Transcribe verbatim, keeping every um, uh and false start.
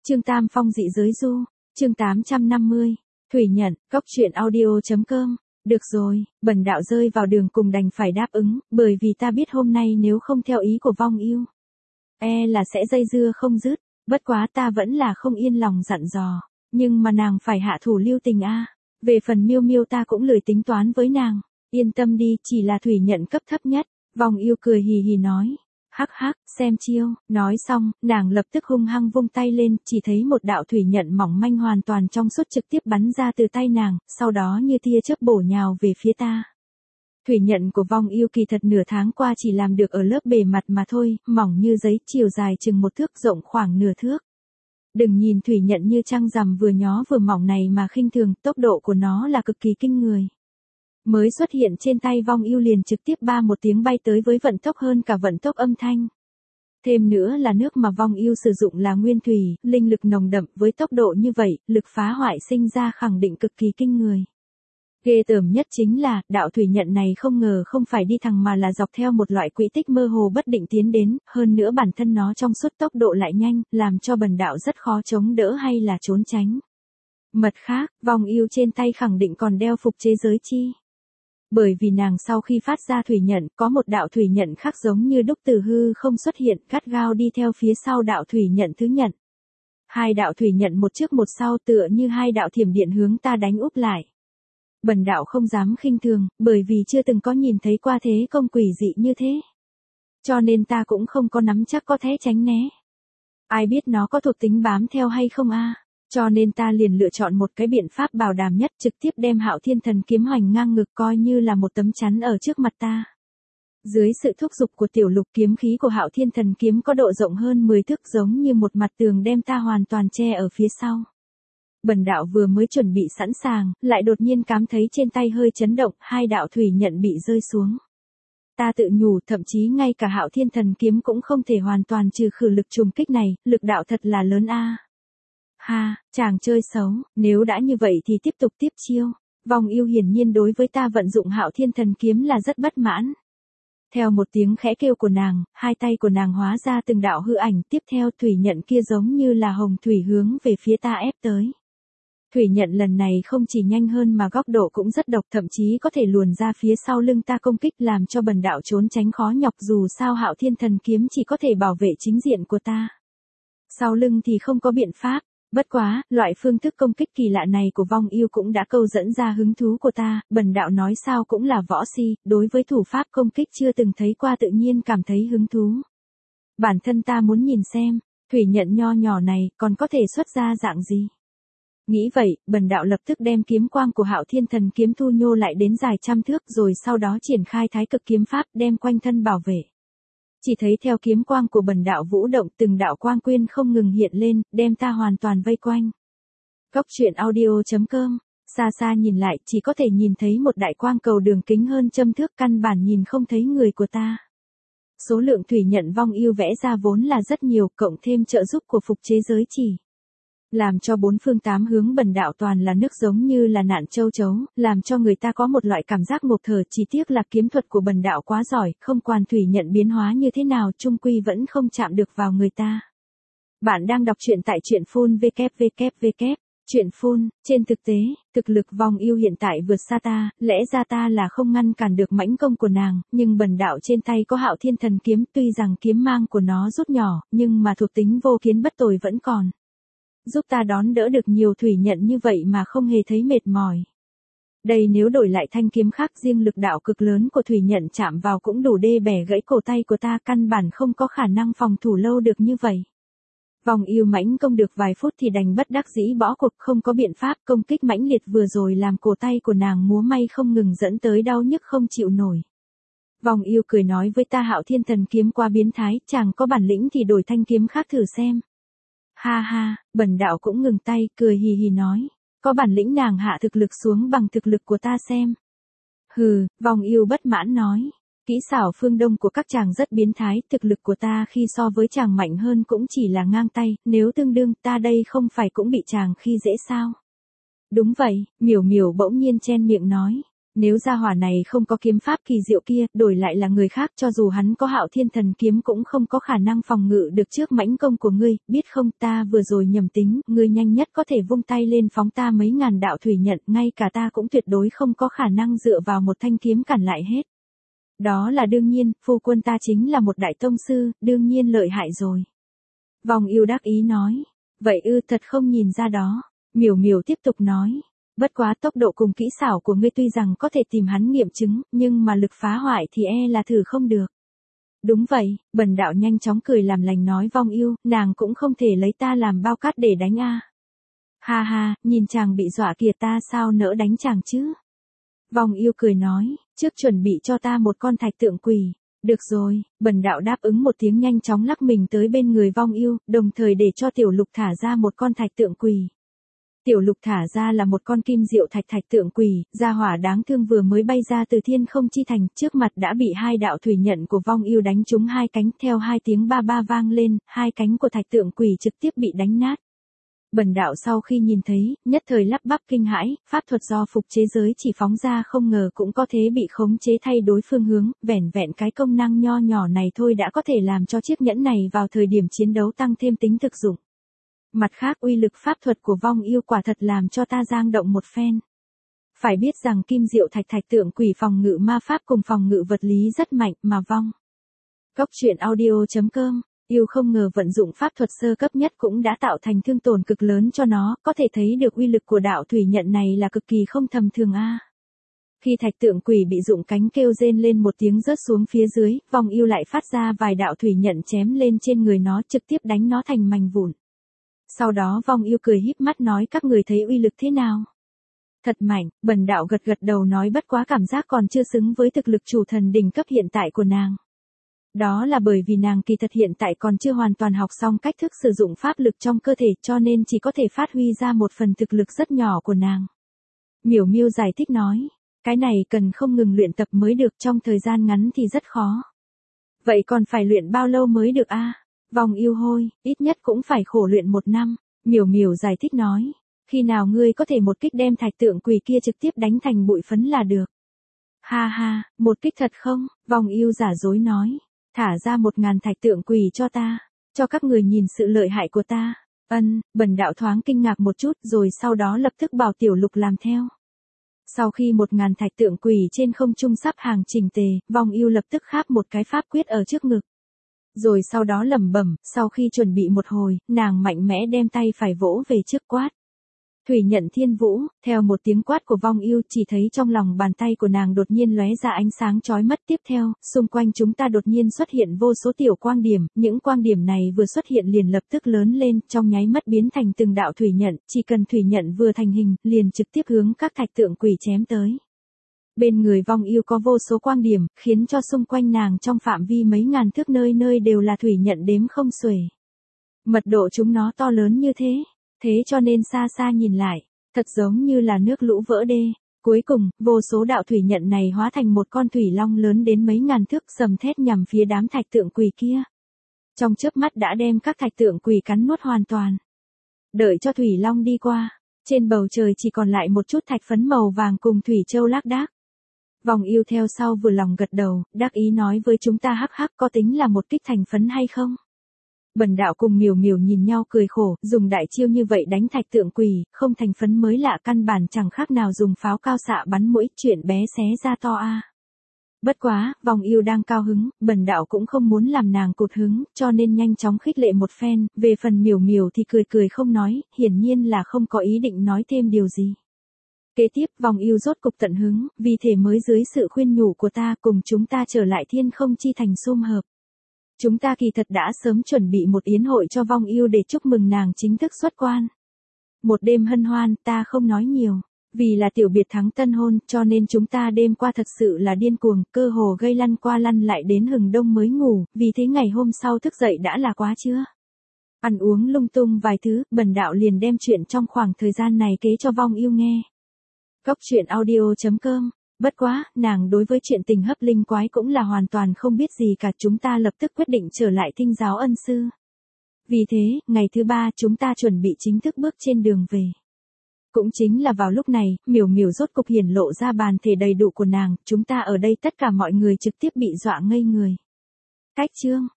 Chương Tam Phong dị giới du, chương tám trăm năm mươi, Thủy Nhận, Cốc truyện audio.com. Được rồi, bần đạo rơi vào đường cùng đành phải đáp ứng, bởi vì ta biết hôm nay nếu không theo ý của Vong Yêu, e là sẽ dây dưa không dứt, bất quá ta vẫn là không yên lòng dặn dò, nhưng mà nàng phải hạ thủ lưu tình a. Về phần Miêu Miêu ta cũng lười tính toán với nàng, yên tâm đi, chỉ là Thủy Nhận cấp thấp nhất. Vong Yêu cười hì hì nói. Hắc hắc, xem chiêu, nói xong, nàng lập tức hung hăng vung tay lên, chỉ thấy một đạo thủy nhận mỏng manh hoàn toàn trong suốt trực tiếp bắn ra từ tay nàng, sau đó như tia chớp bổ nhào về phía ta. Thủy nhận của Vong Yêu kỳ thật nửa tháng qua chỉ làm được ở lớp bề mặt mà thôi, mỏng như giấy, chiều dài chừng một thước, rộng khoảng nửa thước. Đừng nhìn thủy nhận như trăng rằm vừa nhó vừa mỏng này mà khinh thường, tốc độ của nó là cực kỳ kinh người. Mới xuất hiện trên tay Vong Yêu liền trực tiếp ba một tiếng bay tới với vận tốc hơn cả vận tốc âm thanh. Thêm nữa là nước mà Vong Yêu sử dụng là nguyên thủy, linh lực nồng đậm, với tốc độ như vậy, lực phá hoại sinh ra khẳng định cực kỳ kinh người. Ghê tởm nhất chính là, đạo thủy nhận này không ngờ không phải đi thẳng mà là dọc theo một loại quỹ tích mơ hồ bất định tiến đến, hơn nữa bản thân nó trong suốt tốc độ lại nhanh, làm cho bần đạo rất khó chống đỡ hay là trốn tránh. Mặt khác, Vong Yêu trên tay khẳng định còn đeo phục chế giới chi. Bởi vì nàng sau khi phát ra thủy nhận, có một đạo thủy nhận khác giống như đúc từ hư không xuất hiện, gắt gao đi theo phía sau đạo thủy nhận thứ nhận. Hai đạo thủy nhận một trước một sau tựa như hai đạo thiểm điện hướng ta đánh úp lại. Bần đạo không dám khinh thường, bởi vì chưa từng có nhìn thấy qua thế công quỷ dị như thế. Cho nên ta cũng không có nắm chắc có thể tránh né. Ai biết nó có thuộc tính bám theo hay không a? Cho nên ta liền lựa chọn một cái biện pháp bảo đảm nhất, trực tiếp đem Hạo Thiên Thần kiếm hoành ngang ngực coi như là một tấm chắn ở trước mặt ta. Dưới sự thúc giục của tiểu lục, kiếm khí của Hạo Thiên Thần kiếm có độ rộng hơn mười thước, giống như một mặt tường đem ta hoàn toàn che ở phía sau. Bần đạo vừa mới chuẩn bị sẵn sàng, lại đột nhiên cảm thấy trên tay hơi chấn động, hai đạo thủy nhận bị rơi xuống. Ta tự nhủ, thậm chí ngay cả Hạo Thiên Thần kiếm cũng không thể hoàn toàn trừ khử lực trùng kích này, lực đạo thật là lớn a. Ha, chàng chơi xấu, nếu đã như vậy thì tiếp tục tiếp chiêu. Vong Yêu hiển nhiên đối với ta vận dụng Hạo Thiên Thần kiếm là rất bất mãn. Theo một tiếng khẽ kêu của nàng, hai tay của nàng hóa ra từng đạo hư ảnh, tiếp theo thủy nhận kia giống như là hồng thủy hướng về phía ta ép tới. Thủy nhận lần này không chỉ nhanh hơn mà góc độ cũng rất độc, thậm chí có thể luồn ra phía sau lưng ta công kích, làm cho bần đạo trốn tránh khó nhọc, dù sao Hạo Thiên Thần kiếm chỉ có thể bảo vệ chính diện của ta. Sau lưng thì không có biện pháp. Bất quá, loại phương thức công kích kỳ lạ này của Vong Yêu cũng đã câu dẫn ra hứng thú của ta, bần đạo nói sao cũng là võ si, đối với thủ pháp công kích chưa từng thấy qua tự nhiên cảm thấy hứng thú. Bản thân ta muốn nhìn xem, thủy nhận nho nhỏ này còn có thể xuất ra dạng gì. Nghĩ vậy, bần đạo lập tức đem kiếm quang của Hạo Thiên Thần kiếm thu nhô lại đến dài trăm thước, rồi sau đó triển khai thái cực kiếm pháp đem quanh thân bảo vệ. Chỉ thấy theo kiếm quang của bần đạo vũ động, từng đạo quang quyên không ngừng hiện lên, đem ta hoàn toàn vây quanh. Cốc truyện audio.com. Xa xa nhìn lại, chỉ có thể nhìn thấy một đại quang cầu đường kính hơn trăm thước, căn bản nhìn không thấy người của ta. Số lượng thủy nhận Vong Yêu vẽ ra vốn là rất nhiều, cộng thêm trợ giúp của phục chế giới chỉ, làm cho bốn phương tám hướng bần đạo toàn là nước, giống như là nạn châu chấu, làm cho người ta có một loại cảm giác ngộp thở. Chỉ tiếc là kiếm thuật của bần đạo quá giỏi, không quản thủy nhận biến hóa như thế nào, chung quy vẫn không chạm được vào người ta. Bạn đang đọc truyện tại truyện phun vê kép vê kép vê kép. Truyện phun, trên thực tế, thực lực Vong Yêu hiện tại vượt xa ta, lẽ ra ta là không ngăn cản được mãnh công của nàng, nhưng bần đạo trên tay có Hạo Thiên Thần kiếm, tuy rằng kiếm mang của nó rút nhỏ, nhưng mà thuộc tính vô kiến bất tồi vẫn còn. Giúp ta đón đỡ được nhiều thủy nhận như vậy mà không hề thấy mệt mỏi. Đây nếu đổi lại thanh kiếm khác, riêng lực đạo cực lớn của thủy nhận chạm vào cũng đủ đê bẻ gãy cổ tay của ta, căn bản không có khả năng phòng thủ lâu được như vậy. Vong Yêu mãnh công được vài phút thì đành bất đắc dĩ bỏ cuộc, không có biện pháp, công kích mãnh liệt vừa rồi làm cổ tay của nàng múa may không ngừng, dẫn tới đau nhức không chịu nổi. Vong Yêu cười nói với ta, Hạo Thiên Thần kiếm quá biến thái, chàng có bản lĩnh thì đổi thanh kiếm khác thử xem. Ha ha, bần đạo cũng ngừng tay, cười hì hì nói, có bản lĩnh nàng hạ thực lực xuống bằng thực lực của ta xem. Hừ, Vong Yêu bất mãn nói, kỹ xảo phương Đông của các chàng rất biến thái, thực lực của ta khi so với chàng mạnh hơn cũng chỉ là ngang tay, nếu tương đương ta đây không phải cũng bị chàng khi dễ sao? Đúng vậy, Miểu Miểu bỗng nhiên chen miệng nói, Nếu gia hỏa này không có kiếm pháp kỳ diệu kia, đổi lại là người khác cho dù hắn có Hạo Thiên Thần kiếm cũng không có khả năng phòng ngự được trước mãnh công của ngươi, biết không, ta vừa rồi nhầm tính, ngươi nhanh nhất có thể vung tay lên phóng ta mấy ngàn đạo thủy nhận, ngay cả ta cũng tuyệt đối không có khả năng dựa vào một thanh kiếm cản lại hết. Đó là đương nhiên, phu quân ta chính là một đại tông sư, đương nhiên lợi hại rồi. Vong Yêu đắc ý nói, vậy ư, thật không nhìn ra đó. Miểu Miểu tiếp tục nói. Bất quá tốc độ cùng kỹ xảo của ngươi tuy rằng có thể tìm hắn nghiệm chứng, nhưng mà lực phá hoại thì e là thử không được. Đúng vậy, Bần đạo nhanh chóng cười làm lành nói Vong Yêu, nàng cũng không thể lấy ta làm bao cát để đánh a. Ha ha, nhìn chàng bị dọa kìa, ta sao nỡ đánh chàng chứ? Vong Yêu cười nói, trước chuẩn bị cho ta một con thạch tượng quỷ. Được rồi, Bần đạo đáp ứng một tiếng nhanh chóng lắc mình tới bên người Vong Yêu, đồng thời để cho Tiểu Lục thả ra một con thạch tượng quỷ. Tiểu Lục thả ra là một con kim diệu thạch thạch tượng quỷ, gia hỏa đáng thương vừa mới bay ra từ thiên không chi thành, trước mặt đã bị hai đạo thủy nhận của Vong Yêu đánh trúng hai cánh, theo hai tiếng ba ba vang lên, hai cánh của thạch tượng quỷ trực tiếp bị đánh nát. Bần đạo sau khi nhìn thấy, nhất thời lắp bắp kinh hãi, pháp thuật do phục chế giới chỉ phóng ra không ngờ cũng có thể bị khống chế thay đổi phương hướng, vẻn vẹn cái công năng nho nhỏ này thôi đã có thể làm cho chiếc nhẫn này vào thời điểm chiến đấu tăng thêm tính thực dụng. Mặt khác uy lực pháp thuật của Vong Yêu quả thật làm cho ta giang động một phen. Phải biết rằng kim diệu thạch thạch tượng quỷ phòng ngự ma pháp cùng phòng ngự vật lý rất mạnh mà Vong. Cốc truyện audio chấm com, Yêu không ngờ vận dụng pháp thuật sơ cấp nhất cũng đã tạo thành thương tổn cực lớn cho nó, có thể thấy được uy lực của đạo thủy nhận này là cực kỳ không tầm thường a. Khi thạch tượng quỷ bị dụng cánh kêu rên lên một tiếng rớt xuống phía dưới, Vong Yêu lại phát ra vài đạo thủy nhận chém lên trên người nó trực tiếp đánh nó thành mảnh vụn. Sau đó Vong Yêu cười híp mắt nói các người thấy uy lực thế nào? Thật mạnh, Bần đạo gật gật đầu nói bất quá cảm giác còn chưa xứng với thực lực chủ thần đỉnh cấp hiện tại của nàng. Đó là bởi vì nàng kỳ thật hiện tại còn chưa hoàn toàn học xong cách thức sử dụng pháp lực trong cơ thể cho nên chỉ có thể phát huy ra một phần thực lực rất nhỏ của nàng. Miểu Miêu giải thích nói, cái này cần không ngừng luyện tập mới được, trong thời gian ngắn thì rất khó. Vậy còn phải luyện bao lâu mới được a? Vong Yêu hôi, ít nhất cũng phải khổ luyện một năm. Miểu Miểu giải thích nói, khi nào ngươi có thể một kích đem thạch tượng quỷ kia trực tiếp đánh thành bụi phấn là được. Ha ha, một kích thật không? Vong Yêu giả dối nói, thả ra một ngàn thạch tượng quỷ cho ta, cho các người nhìn sự lợi hại của ta. Ân, Bần đạo thoáng kinh ngạc một chút rồi sau đó lập tức bảo Tiểu Lục làm theo. Sau khi một ngàn thạch tượng quỷ trên không trung sắp hàng chỉnh tề, Vong Yêu lập tức kháp một cái pháp quyết ở trước ngực. Rồi sau đó lẩm bẩm, sau khi chuẩn bị một hồi, nàng mạnh mẽ đem tay phải vỗ về trước quát. Thủy nhận thiên vũ, theo một tiếng quát của Vong Yêu chỉ thấy trong lòng bàn tay của nàng đột nhiên lóe ra ánh sáng chói mắt tiếp theo, xung quanh chúng ta đột nhiên xuất hiện vô số tiểu quang điểm, những quang điểm này vừa xuất hiện liền lập tức lớn lên, trong nháy mắt biến thành từng đạo thủy nhận, chỉ cần thủy nhận vừa thành hình, liền trực tiếp hướng các thạch tượng quỷ chém tới. Bên người Vong Yêu có vô số quang điểm, khiến cho xung quanh nàng trong phạm vi mấy ngàn thước nơi nơi đều là thủy nhận đếm không xuể. Mật độ chúng nó to lớn như thế, thế cho nên xa xa nhìn lại, thật giống như là nước lũ vỡ đê. Cuối cùng, vô số đạo thủy nhận này hóa thành một con thủy long lớn đến mấy ngàn thước sầm thét nhằm phía đám thạch tượng quỷ kia. Trong chớp mắt đã đem các thạch tượng quỷ cắn nuốt hoàn toàn. Đợi cho thủy long đi qua, trên bầu trời chỉ còn lại một chút thạch phấn màu vàng cùng thủy châu lác đác. Vong Yêu theo sau vừa lòng gật đầu, đắc ý nói với chúng ta hắc hắc có tính là một kích thành phấn hay không? Bần đạo cùng Miểu Miểu nhìn nhau cười khổ, dùng đại chiêu như vậy đánh thạch tượng quỷ, không thành phấn mới lạ, căn bản chẳng khác nào dùng pháo cao xạ bắn mũi, chuyện bé xé ra to a. Bất quá, Vong Yêu đang cao hứng, bần đạo cũng không muốn làm nàng cụt hứng, cho nên nhanh chóng khích lệ một phen, về phần Miểu Miểu thì cười cười không nói, hiển nhiên là không có ý định nói thêm điều gì. Kế tiếp Vong Yêu rốt cục tận hứng, vì thể mới dưới sự khuyên nhủ của ta cùng chúng ta trở lại thiên không chi thành sum hợp. Chúng ta kỳ thật đã sớm chuẩn bị một yến hội cho Vong Yêu để chúc mừng nàng chính thức xuất quan. Một đêm hân hoan, ta không nói nhiều, vì là tiểu biệt thắng tân hôn cho nên chúng ta đêm qua thật sự là điên cuồng, cơ hồ gây lăn qua lăn lại đến hừng đông mới ngủ, vì thế ngày hôm sau thức dậy đã là quá trưa. Ăn uống lung tung vài thứ, bần đạo liền đem chuyện trong khoảng thời gian này kể cho Vong Yêu nghe. Cốc truyện audio chấm com. Bất quá, nàng đối với chuyện tình hấp linh quái cũng là hoàn toàn không biết gì cả, chúng ta lập tức quyết định trở lại Tinh giáo ân sư. Vì thế, ngày thứ ba chúng ta chuẩn bị chính thức bước trên đường về. Cũng chính là vào lúc này, Miểu Miểu rốt cục hiển lộ ra bản thể đầy đủ của nàng, chúng ta ở đây tất cả mọi người trực tiếp bị dọa ngây người. Cách chương